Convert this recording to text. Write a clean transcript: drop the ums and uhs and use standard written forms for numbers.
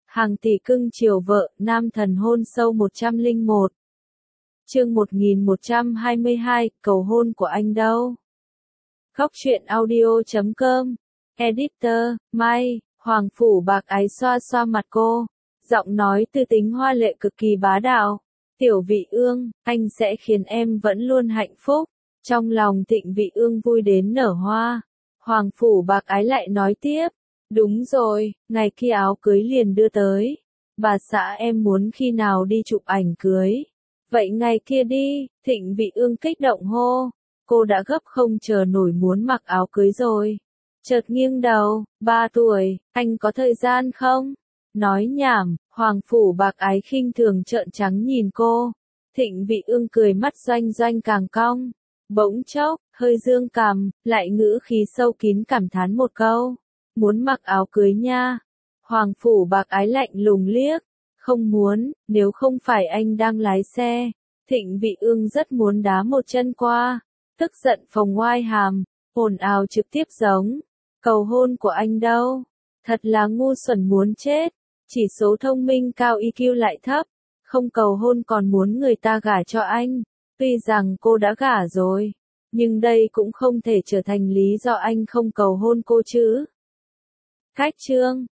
Hàng tỷ cưng chiều vợ, nam thần hôn sâu 101. Chương 1122, cầu hôn của anh đâu? Góc truyện audio.com. Editor, Mai, Hoàng Phủ Bạc Ái xoa xoa mặt cô. Giọng nói tư tính hoa lệ cực kỳ bá đạo. Tiểu Vị Ương, anh sẽ khiến em vẫn luôn hạnh phúc. Trong lòng Thịnh Vị Ương vui đến nở hoa. Hoàng Phủ Bạc Ái lại nói tiếp. Đúng rồi, ngày kia áo cưới liền đưa tới. Bà xã em muốn khi nào đi chụp ảnh cưới. Vậy ngày kia đi, Thịnh Vị Ương kích động hô. Cô đã gấp không chờ nổi muốn mặc áo cưới rồi. Chợt nghiêng đầu, 3 tuổi, anh có thời gian không? Nói nhảm, Hoàng Phủ Bạc Ái khinh thường trợn trắng nhìn cô. Thịnh Vị Ương cười mắt doanh doanh càng cong. Bỗng chốc, hơi dương cằm, lại ngữ khí sâu kín cảm thán một câu. Muốn mặc áo cưới nha. Hoàng Phủ Bạc Ái lạnh lùng liếc. Không muốn, nếu không phải anh đang lái xe. Thịnh Vị Ương rất muốn đá một chân qua. Tức giận phồng ngoai hàm, ồn ào trực tiếp giống. Cầu hôn của anh đâu? Thật là ngu xuẩn muốn chết. Chỉ số thông minh cao EQ lại thấp. Không cầu hôn còn muốn người ta gả cho anh. Tuy rằng cô đã gả rồi. Nhưng đây cũng không thể trở thành lý do anh không cầu hôn cô chứ. Cách chương